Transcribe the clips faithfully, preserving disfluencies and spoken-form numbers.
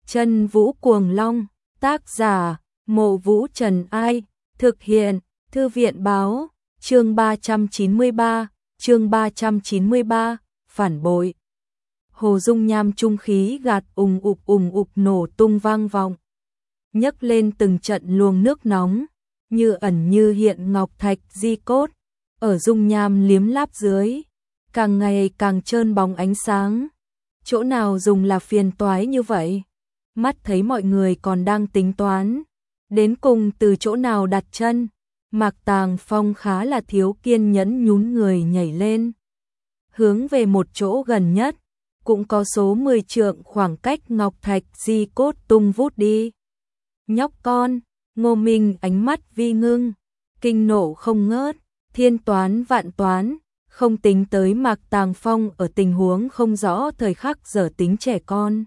Chân Vũ Cuồng Long, tác giả, Mộ Vũ Trần Ai, thực hiện, Thư viện Báo, chương ba trăm chín mươi ba, chương ba trăm chín mươi ba, phản bội. Hồ dung nham trung khí gạt ùng ục ùng ục nổ tung vang vọng, nhấc lên từng trận luồng nước nóng, như ẩn như hiện ngọc thạch di cốt, ở dung nham liếm láp dưới, càng ngày càng trơn bóng ánh sáng. Chỗ nào dùng là phiền toái như vậy? Mắt thấy mọi người còn đang tính toán, đến cùng từ chỗ nào đặt chân, Mạc Tàng Phong khá là thiếu kiên nhẫn nhún người nhảy lên, hướng về một chỗ gần nhất, cũng có số mười trượng khoảng cách ngọc thạch di cốt tung vút đi. Nhóc con, Ngô Minh ánh mắt vi ngưng, kinh nộ không ngớt, thiên toán vạn toán, không tính tới Mạc Tàng Phong ở tình huống không rõ thời khắc giờ tính trẻ con.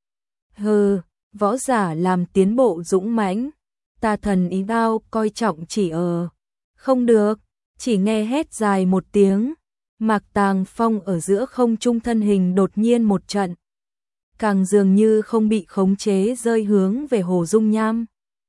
Hừ, võ giả làm tiến bộ dũng mãnh, ta thần ý đao coi trọng chỉ ở. Không được, chỉ nghe hét dài một tiếng, Mạc Tàng Phong ở giữa không trung thân hình đột nhiên một trận, càng dường như không bị khống chế rơi hướng về hồ dung nham.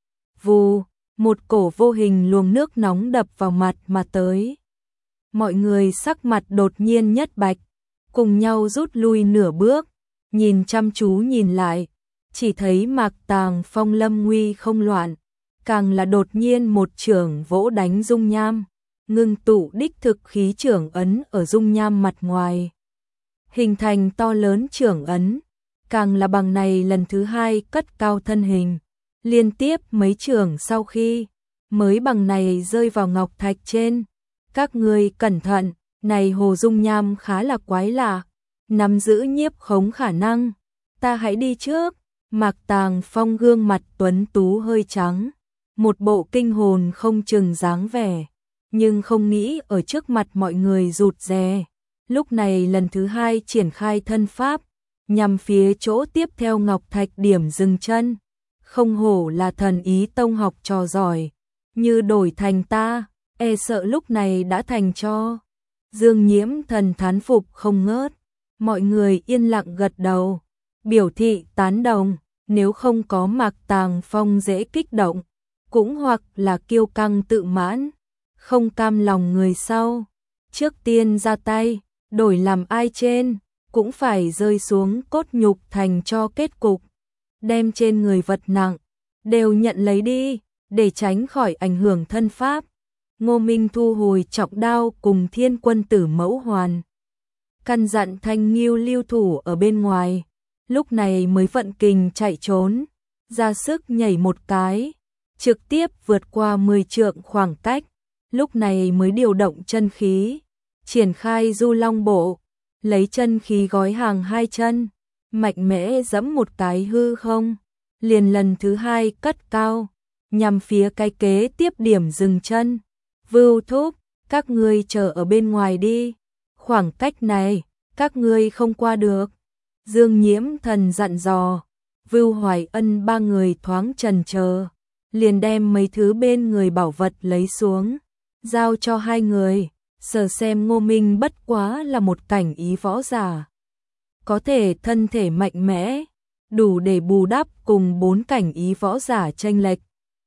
Vù, một cổ vô hình luồng nước nóng đập vào mặt mà tới. Mọi người sắc mặt đột nhiên nhất bạch, cùng nhau rút lui nửa bước, nhìn chăm chú nhìn lại, chỉ thấy Mạc Tàng Phong lâm nguy không loạn, càng là đột nhiên một chưởng vỗ đánh dung nham, ngưng tụ đích thực khí chưởng ấn ở dung nham mặt ngoài, hình thành to lớn chưởng ấn, càng là bằng này lần thứ hai cất cao thân hình, liên tiếp mấy chưởng sau khi mới bằng này rơi vào ngọc thạch trên. Các ngươi cẩn thận, này hồ dung nham khá là quái lạ, nắm giữ nhiếp khống khả năng, ta hãy đi trước. Mạc Tàng Phong gương mặt tuấn tú hơi trắng, một bộ kinh hồn không chừng dáng vẻ, nhưng không nghĩ ở trước mặt mọi người rụt rè. Lúc này lần thứ hai triển khai thân pháp, nhằm phía chỗ tiếp theo ngọc thạch điểm dừng chân. Không hổ là thần ý tông học trò giỏi, như đổi thành ta, e sợ lúc này đã thành cho. Dương Nhiễm thần thán phục không ngớt, mọi người yên lặng gật đầu, biểu thị tán đồng. Nếu không có Mạc Tàng Phong dễ kích động, cũng hoặc là kiêu căng tự mãn, không cam lòng người sau, trước tiên ra tay, đổi làm ai trên, cũng phải rơi xuống cốt nhục thành cho kết cục. Đem trên người vật nặng, đều nhận lấy đi, để tránh khỏi ảnh hưởng thân pháp. Ngô Minh thu hồi trọng đao cùng Thiên Quân Tử Mẫu Hoàn, căn dặn Thanh Nghiêu lưu thủ ở bên ngoài. Lúc này mới vận kình chạy trốn, ra sức nhảy một cái, trực tiếp vượt qua mười trượng khoảng cách, lúc này mới điều động chân khí, triển khai du long bộ, lấy chân khí gói hàng hai chân, mạnh mẽ giẫm một cái hư không, liền lần thứ hai cất cao, nhằm phía cái kế tiếp điểm dừng chân. Vưu Thúc, các ngươi chờ ở bên ngoài đi, khoảng cách này, các ngươi không qua được. Dương Nhiễm thần dặn dò, Vưu Hoài Ân ba người thoáng chần chờ, liền đem mấy thứ bên người bảo vật lấy xuống, giao cho hai người, sờ xem Ngô Minh bất quá là một cảnh ý võ giả, có thể thân thể mạnh mẽ, đủ để bù đắp cùng bốn cảnh ý võ giả chênh lệch.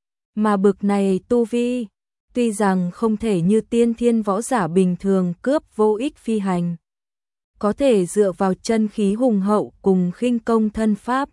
Mà bực này tu vi, tuy rằng không thể như tiên thiên võ giả bình thường cướp vô ích phi hành, có thể dựa vào chân khí hùng hậu cùng khinh công thân pháp,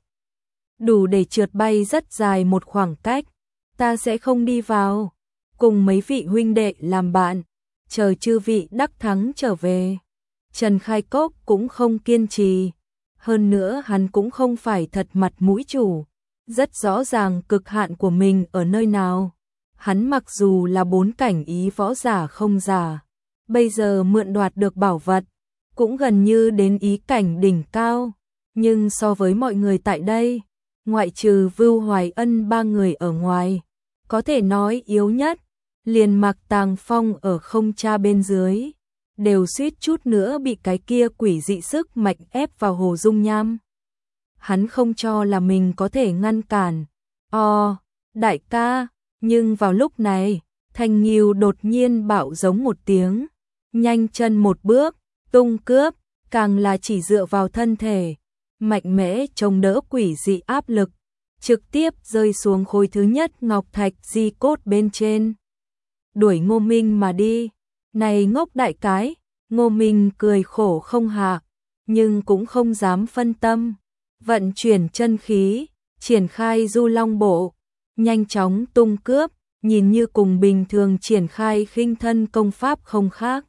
đủ để trượt bay rất dài một khoảng cách. Ta sẽ không đi vào, cùng mấy vị huynh đệ làm bạn, chờ chư vị đắc thắng trở về. Trần Khai Cốc cũng không kiên trì, hơn nữa hắn cũng không phải thật mặt mũi chủ, rất rõ ràng cực hạn của mình ở nơi nào. Hắn mặc dù là bốn cảnh ý võ giả không giả, bây giờ mượn đoạt được bảo vật, cũng gần như đến ý cảnh đỉnh cao, nhưng so với mọi người tại đây, ngoại trừ Vưu Hoài Ân ba người ở ngoài, có thể nói yếu nhất, liền Mạc Tàng Phong ở không cha bên dưới, đều suýt chút nữa bị cái kia quỷ dị sức mạnh ép vào hồ dung nham. Hắn không cho là mình có thể ngăn cản. O, đại ca, nhưng vào lúc này, Thanh Nghiêu đột nhiên bạo giống một tiếng, nhanh chân một bước, tung cướp, càng là chỉ dựa vào thân thể, mạnh mẽ chống đỡ quỷ dị áp lực, trực tiếp rơi xuống khối thứ nhất ngọc thạch di cốt bên trên. Đuổi Ngô Minh mà đi, này ngốc đại cái, Ngô Minh cười khổ không hạ, nhưng cũng không dám phân tâm, vận chuyển chân khí, triển khai du long bộ, nhanh chóng tung cướp, nhìn như cùng bình thường triển khai khinh thân công pháp không khác.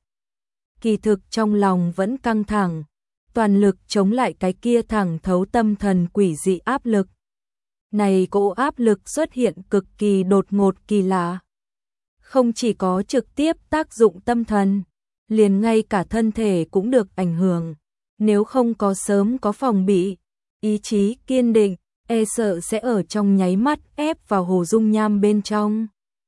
Kỳ thực trong lòng vẫn căng thẳng, toàn lực chống lại cái kia thẳng thấu tâm thần quỷ dị áp lực. Này cỗ áp lực xuất hiện cực kỳ đột ngột kỳ lạ. Không chỉ có trực tiếp tác dụng tâm thần, liền ngay cả thân thể cũng được ảnh hưởng. Nếu không có sớm có phòng bị, ý chí kiên định, e sợ sẽ ở trong nháy mắt ép vào hồ dung nham bên trong.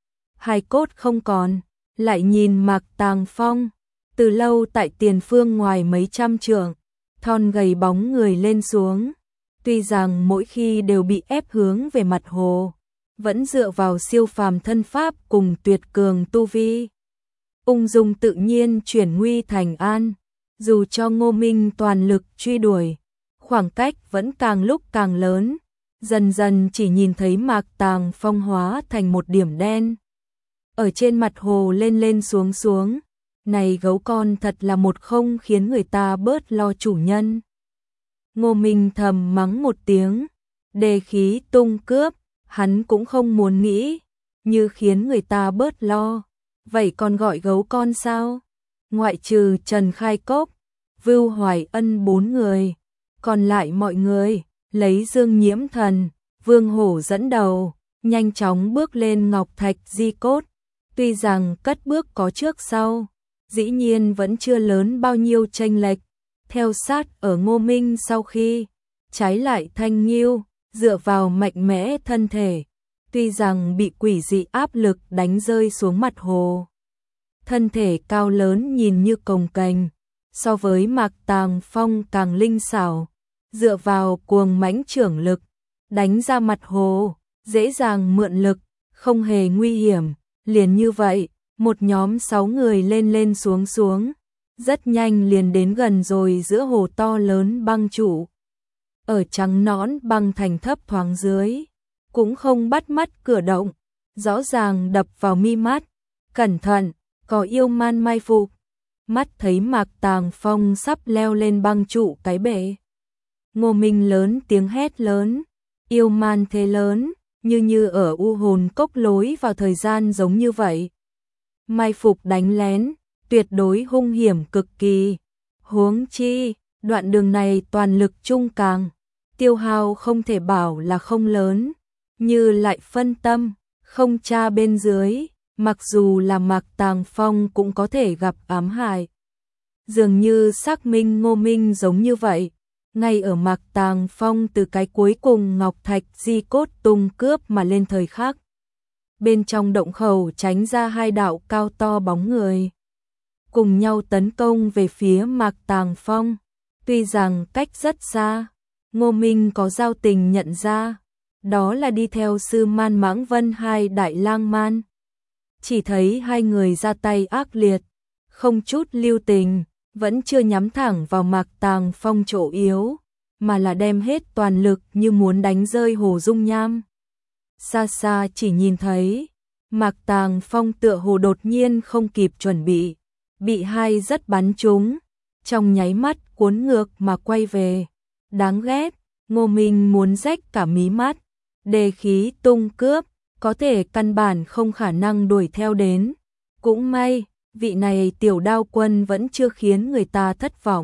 Hai cốt không còn, lại nhìn Mạc Tàng Phong, từ lâu tại tiền phương ngoài mấy trăm trượng, thon gầy bóng người lên xuống. Tuy rằng mỗi khi đều bị ép hướng về mặt hồ, vẫn dựa vào siêu phàm thân pháp cùng tuyệt cường tu vi, ung dung tự nhiên chuyển nguy thành an. Dù cho Ngô Minh toàn lực truy đuổi, khoảng cách vẫn càng lúc càng lớn, dần dần chỉ nhìn thấy Mạc Tàng Phong hóa thành một điểm đen. Ở trên mặt hồ lên lên xuống xuống, này gấu con thật là một không khiến người ta bớt lo chủ nhân. Ngô Minh thầm mắng một tiếng, đề khí tung cướp, hắn cũng không muốn nghĩ, như khiến người ta bớt lo, vậy còn gọi gấu con sao? Ngoại trừ Trần Khai Cốc, Vưu Hoài Ân bốn người, còn lại mọi người, lấy Dương Nhiễm Thần, Vương Hổ dẫn đầu, nhanh chóng bước lên ngọc thạch di cốt. Tuy rằng cất bước có trước sau, dĩ nhiên vẫn chưa lớn bao nhiêu chênh lệch, theo sát ở Ngô Minh sau khi, trái lại Thanh Nghiêu, dựa vào mạnh mẽ thân thể, tuy rằng bị quỷ dị áp lực đánh rơi xuống mặt hồ. Thân thể cao lớn nhìn như cồng kềnh, so với Mạc Tàng Phong càng linh xảo, dựa vào cuồng mãnh trưởng lực, đánh ra mặt hồ, dễ dàng mượn lực, không hề nguy hiểm. Liền như vậy, một nhóm sáu người lên lên xuống xuống, rất nhanh liền đến gần rồi giữa hồ to lớn băng trụ. Ở trắng nõn băng thành thấp thoáng dưới, cũng không bắt mắt cửa động, rõ ràng đập vào mi mắt, cẩn thận, có yêu man mai phục. Mắt thấy Mạc Tàng Phong sắp leo lên băng trụ cái bể. Ngô Minh lớn tiếng hét lớn, yêu man thế lớn, như như ở u hồn cốc lối vào thời gian giống như vậy. Mai phục đánh lén, tuyệt đối hung hiểm cực kỳ. Huống chi, đoạn đường này toàn lực trung càng, tiêu hao không thể bảo là không lớn, như lại phân tâm, không tra bên dưới, mặc dù là Mạc Tàng Phong cũng có thể gặp ám hại. Dường như xác minh Ngô Minh giống như vậy. Ngay ở Mạc Tàng Phong từ cái cuối cùng ngọc thạch di cốt tung cướp mà lên thời khắc. Bên trong động khẩu tránh ra hai đạo cao to bóng người, cùng nhau tấn công về phía Mạc Tàng Phong. Tuy rằng cách rất xa, Ngô Minh có giao tình nhận ra, đó là đi theo sư Man Mãng Vân hai đại lang man. Chỉ thấy hai người ra tay ác liệt, không chút lưu tình, vẫn chưa nhắm thẳng vào Mạc Tàng Phong chỗ yếu, mà là đem hết toàn lực như muốn đánh rơi hồ dung nham. Xa xa chỉ nhìn thấy, Mạc Tàng Phong tựa hồ đột nhiên không kịp chuẩn bị, bị hai rất bắn trúng, trong nháy mắt cuốn ngược mà quay về. Đáng ghét, Ngô Minh muốn rách cả mí mắt, đề khí tung cướp, có thể căn bản không khả năng đuổi theo đến. Cũng may, vị này tiểu đao quân vẫn chưa khiến người ta thất vọng.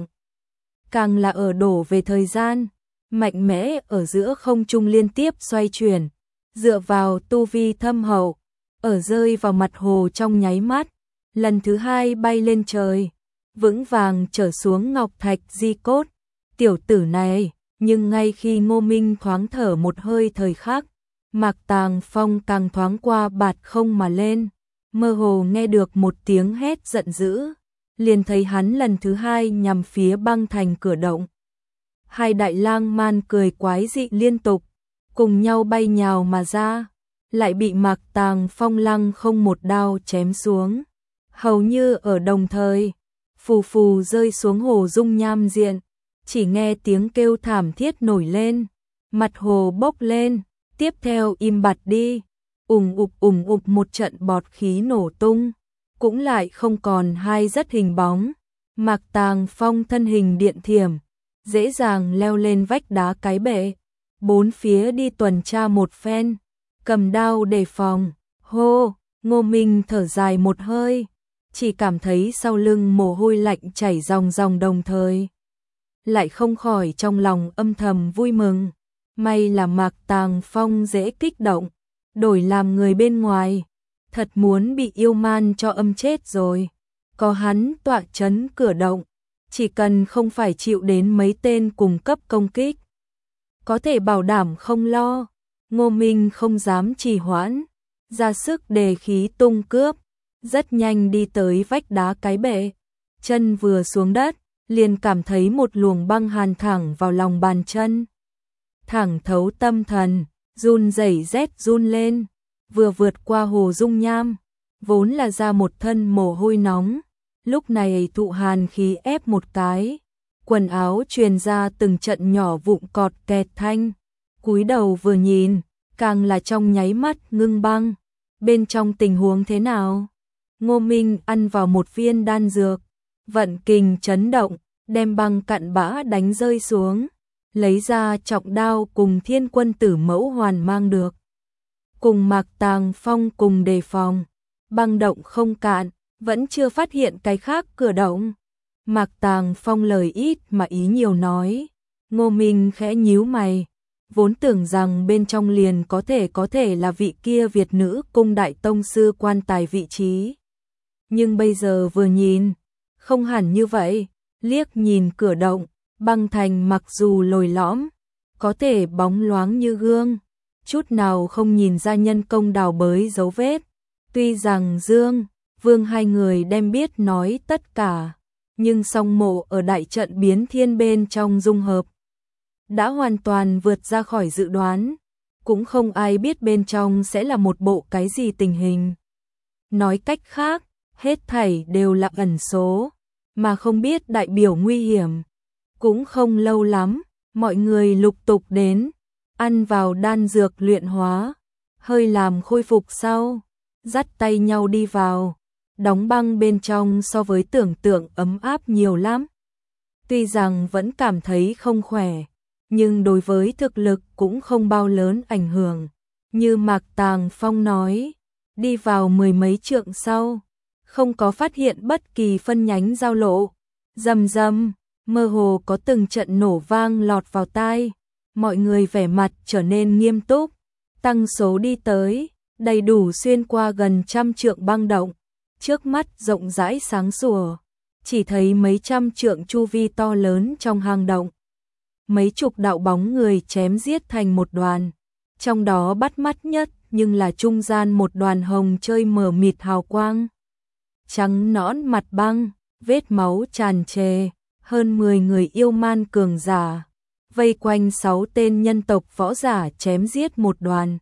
Càng là ở đổ về thời gian, mạnh mẽ ở giữa không trung liên tiếp xoay chuyển, dựa vào tu vi thâm hậu, ở rơi vào mặt hồ trong nháy mắt, lần thứ hai bay lên trời, vững vàng trở xuống ngọc thạch di cốt. Tiểu tử này, nhưng ngay khi Ngô Minh thoáng thở một hơi thời khắc, Mạc Tàng Phong càng thoáng qua bạt không mà lên, mơ hồ nghe được một tiếng hét giận dữ, liền thấy hắn lần thứ hai nhằm phía băng thành cửa động. Hai đại lang man cười quái dị liên tục, cùng nhau bay nhào mà ra, lại bị Mạc Tàng Phong lăng không một đao chém xuống, hầu như ở đồng thời, phù phù rơi xuống hồ dung nham diện. chỉ nghe tiếng kêu thảm thiết nổi lên, mặt hồ bốc lên, tiếp theo im bặt đi, ùm ụp ùm ụp một trận bọt khí nổ tung, cũng lại không còn hai dất hình bóng. Mạc Tàng Phong thân hình điện thiểm, dễ dàng leo lên vách đá cái bệ, bốn phía đi tuần tra một phen, cầm đao đề phòng. Hô, Ngô Minh thở dài một hơi, chỉ cảm thấy sau lưng mồ hôi lạnh chảy ròng ròng, đồng thời lại không khỏi trong lòng âm thầm vui mừng. May là Mạc Tàng Phong dễ kích động, đổi làm người bên ngoài, thật muốn bị yêu man cho âm chết rồi. Có hắn tọa chấn cửa động, chỉ cần không phải chịu đến mấy tên cùng cấp công kích, có thể bảo đảm không lo. Ngô Minh không dám trì hoãn, ra sức đề khí tung cướp, rất nhanh đi tới vách đá cái bệ, chân vừa xuống đất, liền cảm thấy một luồng băng hàn thẳng vào lòng bàn chân, thẳng thấu tâm thần, run rẩy rét run lên, vừa vượt qua hồ dung nham, vốn là ra một thân mồ hôi nóng, lúc này thụ hàn khí ép một cái, quần áo truyền ra từng trận nhỏ vụn cọt kẹt thanh, cúi đầu vừa nhìn, càng là trong nháy mắt ngưng băng. Bên trong tình huống thế nào? Ngô Minh ăn vào một viên đan dược, vận kình chấn động, đem băng cặn bã đánh rơi xuống, lấy ra trọng đao cùng Thiên Quân Tử Mẫu hoàn mang được, cùng Mạc Tàng Phong cùng đề phòng. Băng động không cạn, vẫn chưa phát hiện cái khác cửa động. Mạc Tàng Phong lời ít mà ý nhiều nói. Ngô Minh khẽ nhíu mày, vốn tưởng rằng bên trong liền có thể có thể là vị kia Việt nữ cung đại tông sư quan tài vị trí. Nhưng bây giờ vừa nhìn, không hẳn như vậy, liếc nhìn cửa động, băng thành mặc dù lồi lõm, có thể bóng loáng như gương, chút nào không nhìn ra nhân công đào bới dấu vết. Tuy rằng Dương, Vương hai người đem biết nói tất cả, nhưng song mộ ở đại trận biến thiên bên trong dung hợp đã hoàn toàn vượt ra khỏi dự đoán, cũng không ai biết bên trong sẽ là một bộ cái gì tình hình. Nói cách khác, hết thảy đều là ẩn số, mà không biết đại biểu nguy hiểm. Cũng không lâu lắm, mọi người lục tục đến, ăn vào đan dược luyện hóa, hơi làm khôi phục sau, dắt tay nhau đi vào, đóng băng bên trong so với tưởng tượng ấm áp nhiều lắm. Tuy rằng vẫn cảm thấy không khỏe, nhưng đối với thực lực cũng không bao lớn ảnh hưởng. Như Mạc Tàng Phong nói, đi vào mười mấy trượng sau, không có phát hiện bất kỳ phân nhánh giao lộ. Rầm rầm, mơ hồ có từng trận nổ vang lọt vào tai, mọi người vẻ mặt trở nên nghiêm túc, tăng số đi tới, đầy đủ xuyên qua gần trăm trượng băng động, trước mắt rộng rãi sáng sủa, chỉ thấy mấy trăm trượng chu vi to lớn trong hang động. Mấy chục đạo bóng người chém giết thành một đoàn, trong đó bắt mắt nhất nhưng là trung gian một đoàn hồng chơi mờ mịt hào quang. Trắng nõn mặt băng, vết máu tràn trề, hơn mười người yêu man cường giả, vây quanh sáu tên nhân tộc võ giả chém giết một đoàn.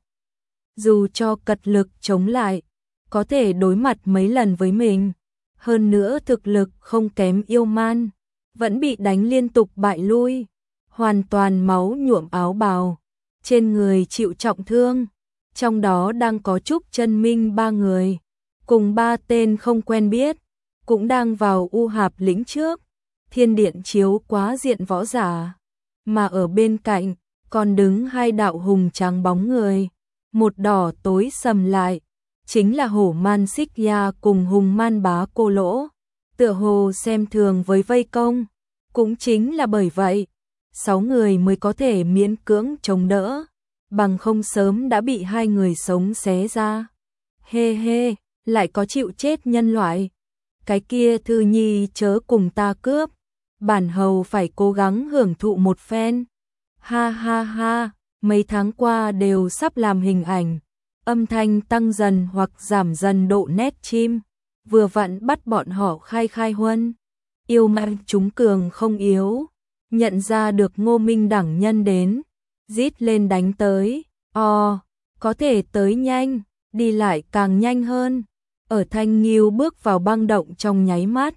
Dù cho cật lực chống lại, có thể đối mặt mấy lần với mình, hơn nữa thực lực không kém yêu man, vẫn bị đánh liên tục bại lui, hoàn toàn máu nhuộm áo bào, trên người chịu trọng thương, trong đó đang có Trúc Chân Minh ba người, cùng ba tên không quen biết, cũng đang vào U Hạp lĩnh trước, thiên điện chiếu quá diện võ giả, mà ở bên cạnh còn đứng hai đạo hùng tráng bóng người, một đỏ tối sầm lại, chính là Hổ Man Xích Ya cùng Hùng Man Bá Cô Lỗ, tựa hồ xem thường với vây công, cũng chính là bởi vậy, sáu người mới có thể miễn cưỡng chống đỡ, bằng không sớm đã bị hai người sống xé ra. Hê hê, lại có chịu chết nhân loại. Cái kia Thư Nhi chớ cùng ta cướp, bản hầu phải cố gắng hưởng thụ một phen. Ha ha ha, mấy tháng qua đều sắp làm hình ảnh, âm thanh tăng dần hoặc giảm dần độ nét chim, vừa vặn bắt bọn họ khai khai huân. Yêu man chúng cường không yếu, nhận ra được Ngô Minh đẳng nhân đến, rít lên đánh tới. O, có thể tới nhanh, đi lại càng nhanh hơn. Ở Thanh Nghiêu bước vào băng động trong nháy mắt,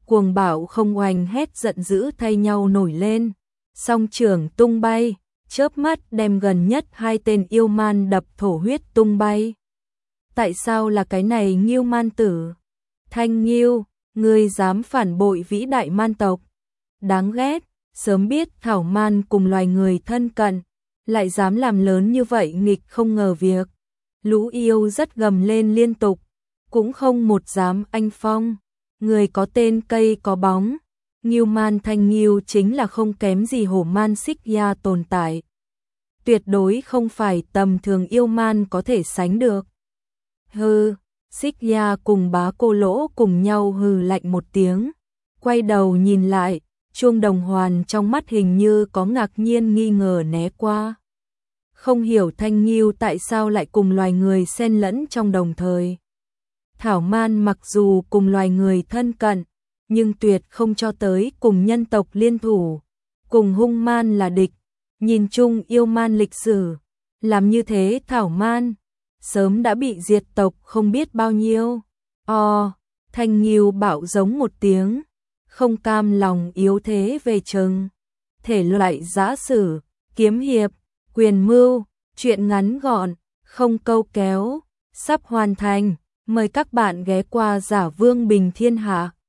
cuồng bạo không oanh hét giận dữ thay nhau nổi lên, song trường tung bay, chớp mắt đem gần nhất hai tên yêu man đập thổ huyết tung bay. Tại sao là cái này Ngưu man tử? Thanh Ngưu, ngươi dám phản bội vĩ đại man tộc. Đáng ghét, sớm biết thảo man cùng loài người thân cận, lại dám làm lớn như vậy nghịch không ngờ việc. Lũ yêu rất gầm lên liên tục, cũng không một dám anh phong. Người có tên cây có bóng, Ngưu man Thanh Ngưu chính là không kém gì hổ man xích ya tồn tại. Tuyệt đối không phải tầm thường yêu man có thể sánh được. Hừ, xích ya cùng bá cô lỗ cùng nhau hừ lạnh một tiếng, quay đầu nhìn lại, chuông đồng hoàn trong mắt hình như có ngạc nhiên nghi ngờ né qua. Không hiểu Thanh Ngưu tại sao lại cùng loài người xen lẫn trong đồng thời. Thảo man mặc dù cùng loài người thân cận, nhưng tuyệt không cho tới cùng nhân tộc liên thủ, cùng hung man là địch. Nhìn chung yêu man lịch sử, làm như thế thảo man sớm đã bị diệt tộc không biết bao nhiêu. O, Thanh Ngưu bạo giống một tiếng, không cam lòng yếu thế về chừng. Thể loại giã sử, kiếm hiệp, quyền mưu, truyện ngắn gọn, không câu kéo, sắp hoàn thành. Mời các bạn ghé qua Giả Vương Bình Thiên Hạ.